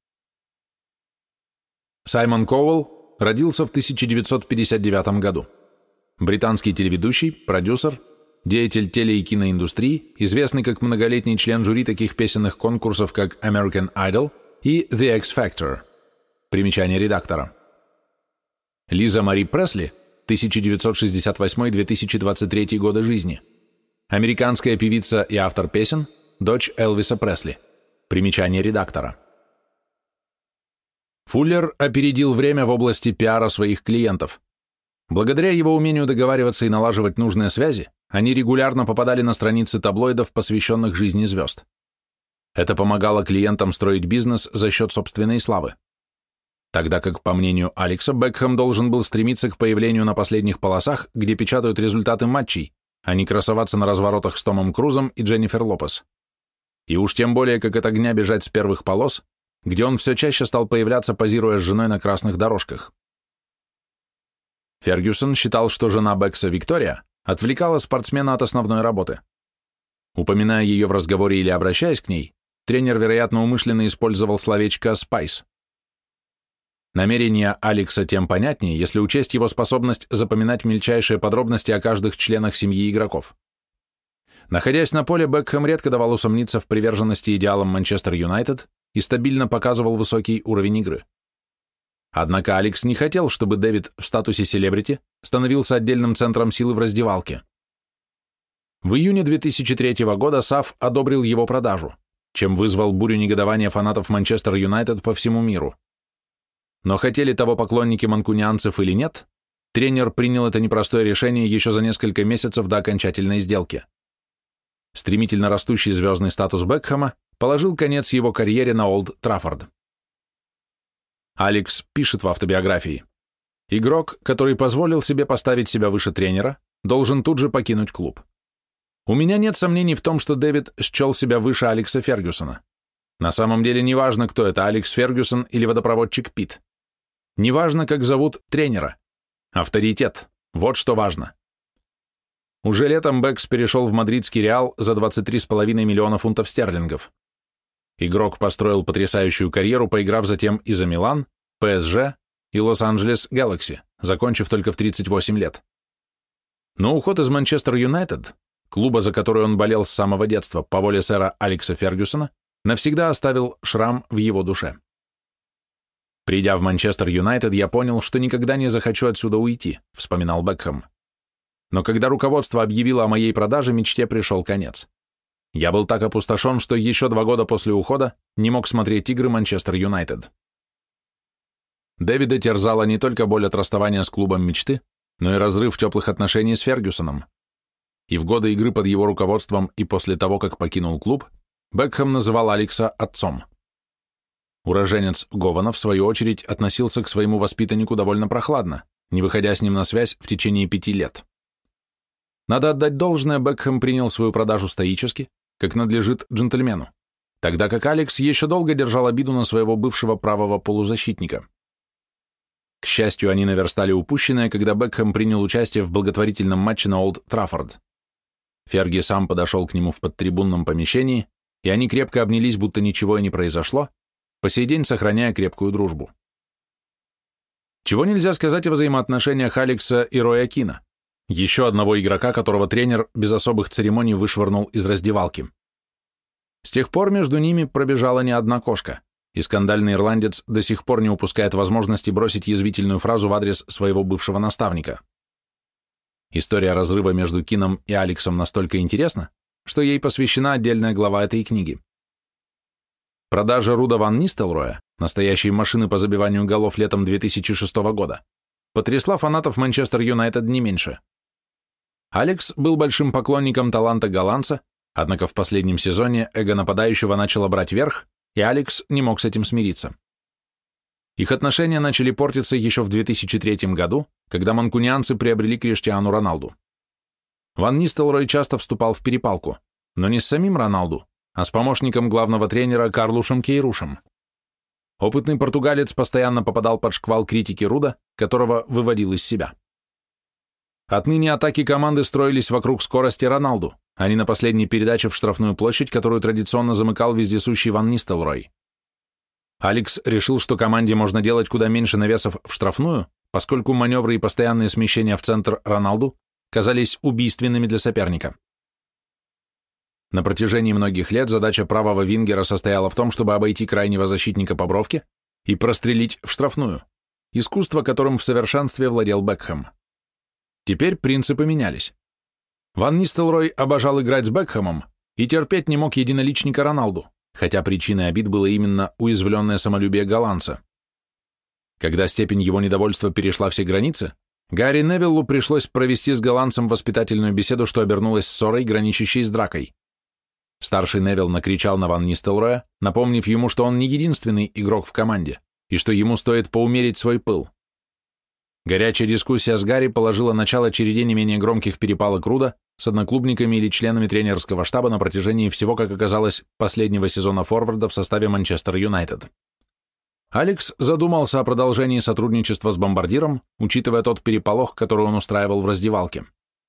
Саймон Коуэлл родился в тысяча девятьсот пятьдесят девятом году. Британский телеведущий, продюсер, деятель теле- и киноиндустрии, известный как многолетний член жюри таких песенных конкурсов, как American Idol и The X Factor. Примечание редактора. Лиза Мари Пресли, тысяча девятьсот шестьдесят восьмой — две тысячи двадцать третий годы жизни. Американская певица и автор песен, дочь Элвиса Пресли. Примечание редактора. Фуллер опередил время в области пиара своих клиентов. Благодаря его умению договариваться и налаживать нужные связи, они регулярно попадали на страницы таблоидов, посвященных жизни звезд. Это помогало клиентам строить бизнес за счет собственной славы. Тогда как, по мнению Алекса, Бекхэм должен был стремиться к появлению на последних полосах, где печатают результаты матчей, а не красоваться на разворотах с Томом Крузом и Дженнифер Лопес. И уж тем более, как от огня бежать с первых полос, где он все чаще стал появляться, позируя с женой на красных дорожках. Фергюсон считал, что жена Бекса, Виктория, отвлекала спортсмена от основной работы. Упоминая ее в разговоре или обращаясь к ней, тренер, вероятно, умышленно использовал словечко «спайс». Намерения Алекса тем понятнее, если учесть его способность запоминать мельчайшие подробности о каждых членах семьи игроков. Находясь на поле, Бекхэм редко давал усомниться в приверженности идеалам Манчестер Юнайтед и стабильно показывал высокий уровень игры. Однако Алекс не хотел, чтобы Дэвид в статусе селебрити становился отдельным центром силы в раздевалке. В июне две тысячи третьего года САФ одобрил его продажу, чем вызвал бурю негодования фанатов Манчестер Юнайтед по всему миру. Но хотели того поклонники манкунианцев или нет, тренер принял это непростое решение еще за несколько месяцев до окончательной сделки. Стремительно растущий звездный статус Бекхэма положил конец его карьере на Олд Траффорд. Алекс пишет в автобиографии: «Игрок, который позволил себе поставить себя выше тренера, должен тут же покинуть клуб. У меня нет сомнений в том, что Дэвид счел себя выше Алекса Фергюсона. На самом деле неважно, кто это, Алекс Фергюсон или водопроводчик Пит. Неважно, как зовут тренера. Авторитет. Вот что важно. Уже летом Бэкс перешел в мадридский Реал за двадцать три с половиной миллиона фунтов стерлингов. Игрок построил потрясающую карьеру, поиграв затем и за Милан, ПСЖ и Лос-Анджелес Гэлакси, закончив только в тридцать восемь лет. Но уход из Манчестер Юнайтед, клуба, за который он болел с самого детства по воле сэра Алекса Фергюсона, навсегда оставил шрам в его душе. «Придя в Манчестер Юнайтед, я понял, что никогда не захочу отсюда уйти», — вспоминал Бекхэм. «Но когда руководство объявило о моей продаже, мечте пришел конец. Я был так опустошен, что еще два года после ухода не мог смотреть игры Манчестер Юнайтед». Дэвида терзала не только боль от расставания с клубом мечты, но и разрыв теплых отношений с Фергюсоном. И в годы игры под его руководством и после того, как покинул клуб, Бекхэм называл Алекса отцом. Уроженец Гована, в свою очередь, относился к своему воспитаннику довольно прохладно, не выходя с ним на связь в течение пяти лет. Надо отдать должное, Бекхэм принял свою продажу стоически, как надлежит джентльмену, тогда как Алекс еще долго держал обиду на своего бывшего правого полузащитника. К счастью, они наверстали упущенное, когда Бекхэм принял участие в благотворительном матче на Олд Траффорд. Ферги сам подошел к нему в подтрибунном помещении, и они крепко обнялись, будто ничего и не произошло, по сей день сохраняя крепкую дружбу. Чего нельзя сказать о взаимоотношениях Алекса и Роя Кина, еще одного игрока, которого тренер без особых церемоний вышвырнул из раздевалки. С тех пор между ними пробежала не одна кошка, и скандальный ирландец до сих пор не упускает возможности бросить язвительную фразу в адрес своего бывшего наставника. История разрыва между Кином и Алексом настолько интересна, что ей посвящена отдельная глава этой книги. Продажа Руда ван Нистелрooя, настоящей машины по забиванию голов летом две тысячи шестого года, потрясла фанатов Манчестер Юнайтед не меньше. Алекс был большим поклонником таланта голландца, однако в последнем сезоне эго нападающего начало брать верх, и Алекс не мог с этим смириться. Их отношения начали портиться еще в две тысячи третьем году, когда манкунианцы приобрели Криштиану Роналду. Ван Нистелрой часто вступал в перепалку, но не с самим Роналду, а с помощником главного тренера Карлушем Кейрушем. Опытный португалец постоянно попадал под шквал критики Руда, которого выводил из себя. Отныне атаки команды строились вокруг скорости Роналду, а не на последней передаче в штрафную площадь, которую традиционно замыкал вездесущий Ван Нистелрой. Алекс решил, что команде можно делать куда меньше навесов в штрафную, поскольку маневры и постоянные смещения в центр Роналду казались убийственными для соперника. На протяжении многих лет задача правого вингера состояла в том, чтобы обойти крайнего защитника по бровке и прострелить в штрафную, искусство, которым в совершенстве владел Бекхэм. Теперь принципы менялись. Ван Нистелрой обожал играть с Бекхэмом и терпеть не мог единоличника Роналду, хотя причиной обид было именно уязвленное самолюбие голландца. Когда степень его недовольства перешла все границы, Гарри Невиллу пришлось провести с голландцем воспитательную беседу, что обернулась ссорой, граничащей с дракой. Старший Невилл накричал на Ван Нистелрooя, напомнив ему, что он не единственный игрок в команде, и что ему стоит поумерить свой пыл. Горячая дискуссия с Гарри положила начало череде не менее громких перепалок Руда с одноклубниками или членами тренерского штаба на протяжении всего, как оказалось, последнего сезона форварда в составе Манчестер Юнайтед. Алекс задумался о продолжении сотрудничества с бомбардиром, учитывая тот переполох, который он устраивал в раздевалке.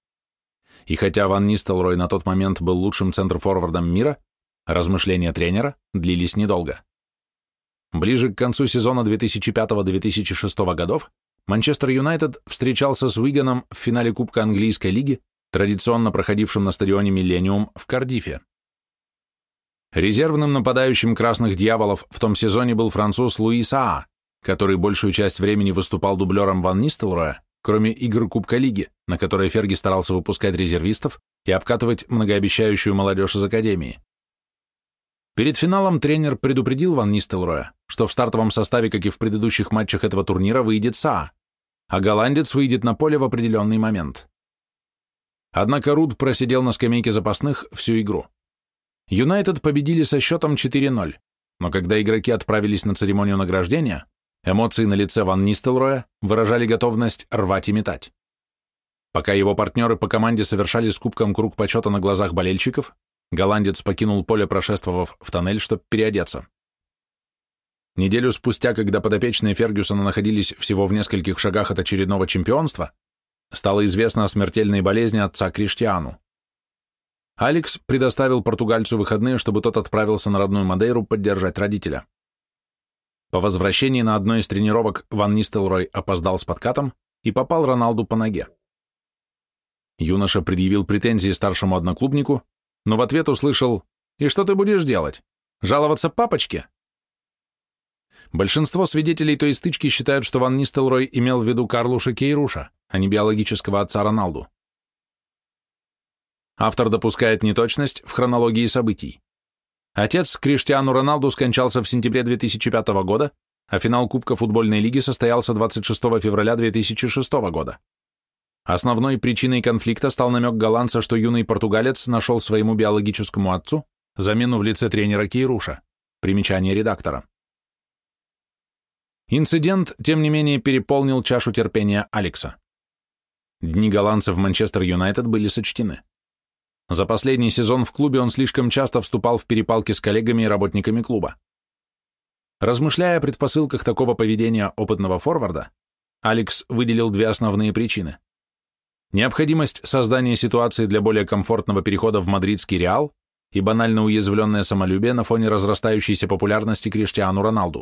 И хотя Ван Нистелрой на тот момент был лучшим центрфорвардом мира, размышления тренера длились недолго. Ближе к концу сезона две тысячи пятого - две тысячи шестого годов Манчестер Юнайтед встречался с Уиганом в финале Кубка Английской лиги, традиционно проходившем на стадионе Миллениум в Кардифе. Резервным нападающим красных дьяволов в том сезоне был француз Луи Саа, который большую часть времени выступал дублером Ван Нистелрooя, кроме игр Кубка Лиги, на которые Ферги старался выпускать резервистов и обкатывать многообещающую молодежь из академии. Перед финалом тренер предупредил Ван Нистелрooя, что в стартовом составе, как и в предыдущих матчах этого турнира, выйдет Саа, а голландец выйдет на поле в определенный момент. Однако Руд просидел на скамейке запасных всю игру. Юнайтед победили со счетом четыре ноль, но когда игроки отправились на церемонию награждения, эмоции на лице Ван Нистелрooя выражали готовность рвать и метать. Пока его партнеры по команде совершали с кубком круг почета на глазах болельщиков, голландец покинул поле, прошествовав в тоннель, чтобы переодеться. Неделю спустя, когда подопечные Фергюсона находились всего в нескольких шагах от очередного чемпионства, стало известно о смертельной болезни отца Криштиану. Алекс предоставил португальцу выходные, чтобы тот отправился на родную Мадейру поддержать родителя. По возвращении на одной из тренировок Ван Нистелрой опоздал с подкатом и попал Роналду по ноге. Юноша предъявил претензии старшему одноклубнику, но в ответ услышал: «И что ты будешь делать? Жаловаться папочке?» Большинство свидетелей той стычки считают, что Ван Нистелрой имел в виду Карлуша Кейруша, а не биологического отца Роналду. Автор допускает неточность в хронологии событий. Отец Криштиану Роналду скончался в сентябре две тысячи пятого года, а финал Кубка футбольной лиги состоялся двадцать шестого февраля две тысячи шестого года. Основной причиной конфликта стал намек голландца, что юный португалец нашел своему биологическому отцу замену в лице тренера Кейруша. Примечание редактора. Инцидент, тем не менее, переполнил чашу терпения Алекса. Дни голландца в Манчестер Юнайтед были сочтены. За последний сезон в клубе он слишком часто вступал в перепалки с коллегами и работниками клуба. Размышляя о предпосылках такого поведения опытного форварда, Алекс выделил две основные причины. Необходимость создания ситуации для более комфортного перехода в мадридский Реал и банально уязвленное самолюбие на фоне разрастающейся популярности Криштиану Роналду.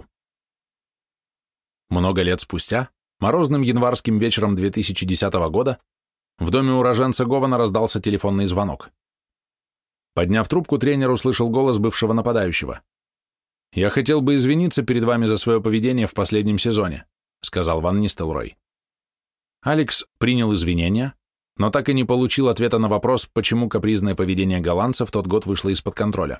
Много лет спустя, морозным январским вечером две тысячи десятого года, в доме уроженца Гована раздался телефонный звонок. Подняв трубку, тренер услышал голос бывшего нападающего. «Я хотел бы извиниться перед вами за свое поведение в последнем сезоне», сказал Ван Нистелрой. Алекс принял извинения, но так и не получил ответа на вопрос, почему капризное поведение голландца в тот год вышло из-под контроля.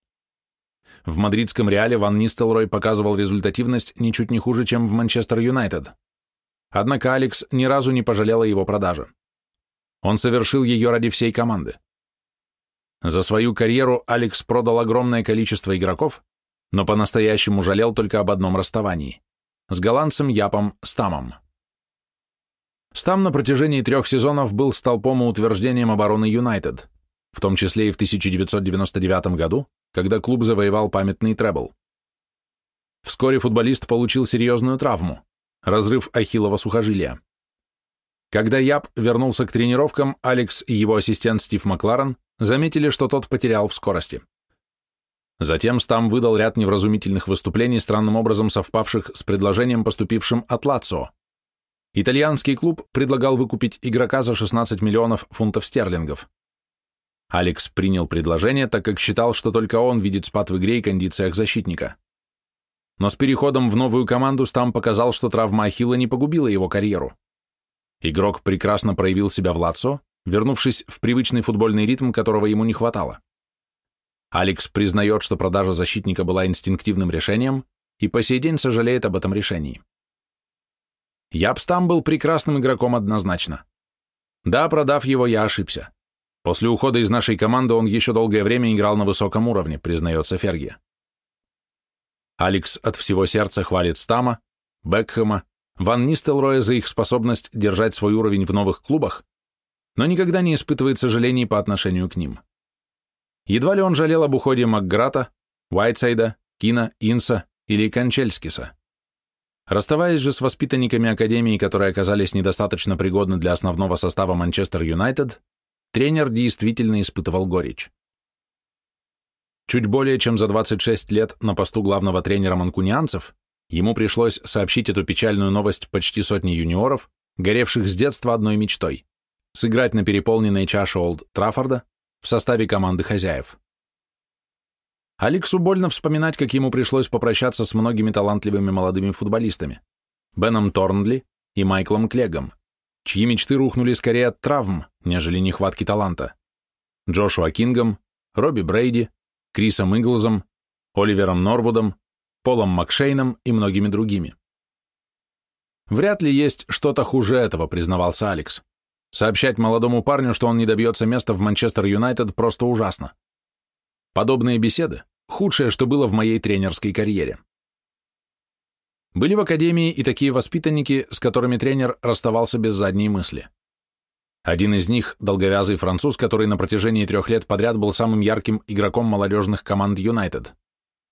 В мадридском Реале Ван Нистелрой показывал результативность ничуть не хуже, чем в Манчестер Юнайтед. Однако Алекс ни разу не пожалел о его продаже. Он совершил ее ради всей команды. За свою карьеру Алекс продал огромное количество игроков, но по-настоящему жалел только об одном расставании – с голландцем Япом Стамом. Стам на протяжении трех сезонов был столпом и утверждением обороны Юнайтед, в том числе и в тысяча девятьсот девяносто девятом году, когда клуб завоевал памятный требл. Вскоре футболист получил серьезную травму – разрыв ахиллова сухожилия. Когда Яп вернулся к тренировкам, Алекс и его ассистент Стив Макларен заметили, что тот потерял в скорости. Затем Стам выдал ряд невразумительных выступлений, странным образом совпавших с предложением, поступившим от Лацио. Итальянский клуб предлагал выкупить игрока за шестнадцать миллионов фунтов стерлингов. Алекс принял предложение, так как считал, что только он видит спад в игре и кондициях защитника. Но с переходом в новую команду Стам показал, что травма ахилла не погубила его карьеру. Игрок прекрасно проявил себя в Лацио, вернувшись в привычный футбольный ритм, которого ему не хватало. Алекс признает, что продажа защитника была инстинктивным решением и по сей день сожалеет об этом решении. Яп Стам был прекрасным игроком однозначно. Да, продав его, я ошибся. После ухода из нашей команды он еще долгое время играл на высоком уровне, признается Ферги. Алекс от всего сердца хвалит Стама, Бекхэма, Ван Нистелроя за их способность держать свой уровень в новых клубах, но никогда не испытывает сожалений по отношению к ним. Едва ли он жалел об уходе Макграта, Уайтсайда, Кина, Инса или Кончельскиса. Расставаясь же с воспитанниками академии, которые оказались недостаточно пригодны для основного состава Манчестер Юнайтед, тренер действительно испытывал горечь. Чуть более чем за двадцать шесть лет на посту главного тренера манкунианцев ему пришлось сообщить эту печальную новость почти сотни юниоров, горевших с детства одной мечтой – сыграть на переполненной чаше Олд Траффорда в составе команды хозяев. Алексу больно вспоминать, как ему пришлось попрощаться с многими талантливыми молодыми футболистами – Беном Торнли и Майклом Клегом, чьи мечты рухнули скорее от травм, нежели нехватки таланта, Джошуа Кингом, Робби Брейди, Крисом Иглзом, Оливером Норвудом, Полом Макшейном и многими другими. Вряд ли есть что-то хуже этого, признавался Алекс. Сообщать молодому парню, что он не добьется места в Манчестер Юнайтед, просто ужасно. Подобные беседы – худшее, что было в моей тренерской карьере. Были в академии и такие воспитанники, с которыми тренер расставался без задней мысли. Один из них – долговязый француз, который на протяжении трех лет подряд был самым ярким игроком молодежных команд Юнайтед.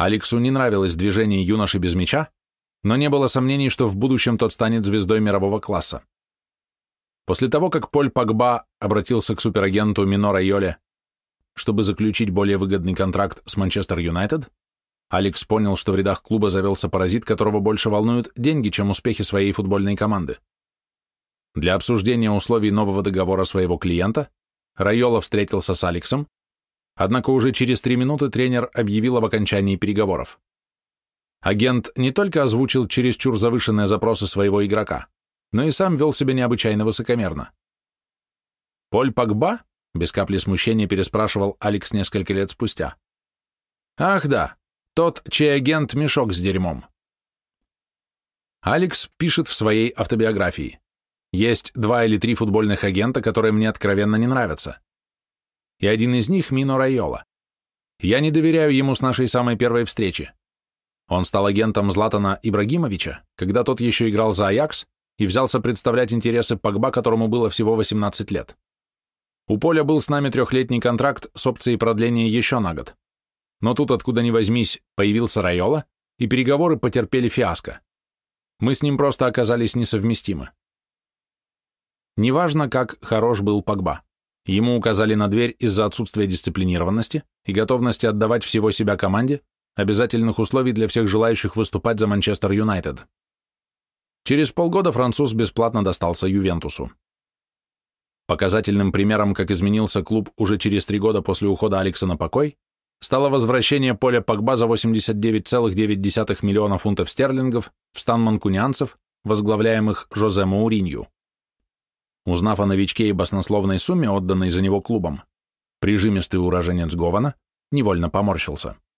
Алексу не нравилось движение юноши без мяча, но не было сомнений, что в будущем тот станет звездой мирового класса. После того, как Поль Погба обратился к суперагенту Мино Райоле, чтобы заключить более выгодный контракт с Манчестер Юнайтед, Алекс понял, что в рядах клуба завелся паразит, которого больше волнуют деньги, чем успехи своей футбольной команды. Для обсуждения условий нового договора своего клиента Райола встретился с Алексом, однако уже через три минуты тренер объявил об окончании переговоров. Агент не только озвучил чересчур завышенные запросы своего игрока, но и сам вел себя необычайно высокомерно. «Поль Погба?» — без капли смущения переспрашивал Алекс несколько лет спустя. «Ах да, тот, чей агент мешок с дерьмом». Алекс пишет в своей автобиографии: «Есть два или три футбольных агента, которые мне откровенно не нравятся. И один из них — Мино Райола. Я не доверяю ему с нашей самой первой встречи. Он стал агентом Златана Ибрагимовича, когда тот еще играл за Аякс, и взялся представлять интересы Погба, которому было всего восемнадцать лет. У Поля был с нами трехлетний контракт с опцией продления еще на год. Но тут, откуда ни возьмись, появился Райола, и переговоры потерпели фиаско. Мы с ним просто оказались несовместимы». Неважно, как хорош был Погба. Ему указали на дверь из-за отсутствия дисциплинированности и готовности отдавать всего себя команде, обязательных условий для всех желающих выступать за Манчестер Юнайтед. Через полгода француз бесплатно достался Ювентусу. Показательным примером, как изменился клуб уже через три года после ухода Алекса на покой, стало возвращение Поля Погба за восемьдесят девять целых девять десятых миллиона фунтов стерлингов в стан манкунианцев, возглавляемых Жозе Моуринью. Узнав о новичке и баснословной сумме, отданной за него клубом, прижимистый уроженец Гована невольно поморщился.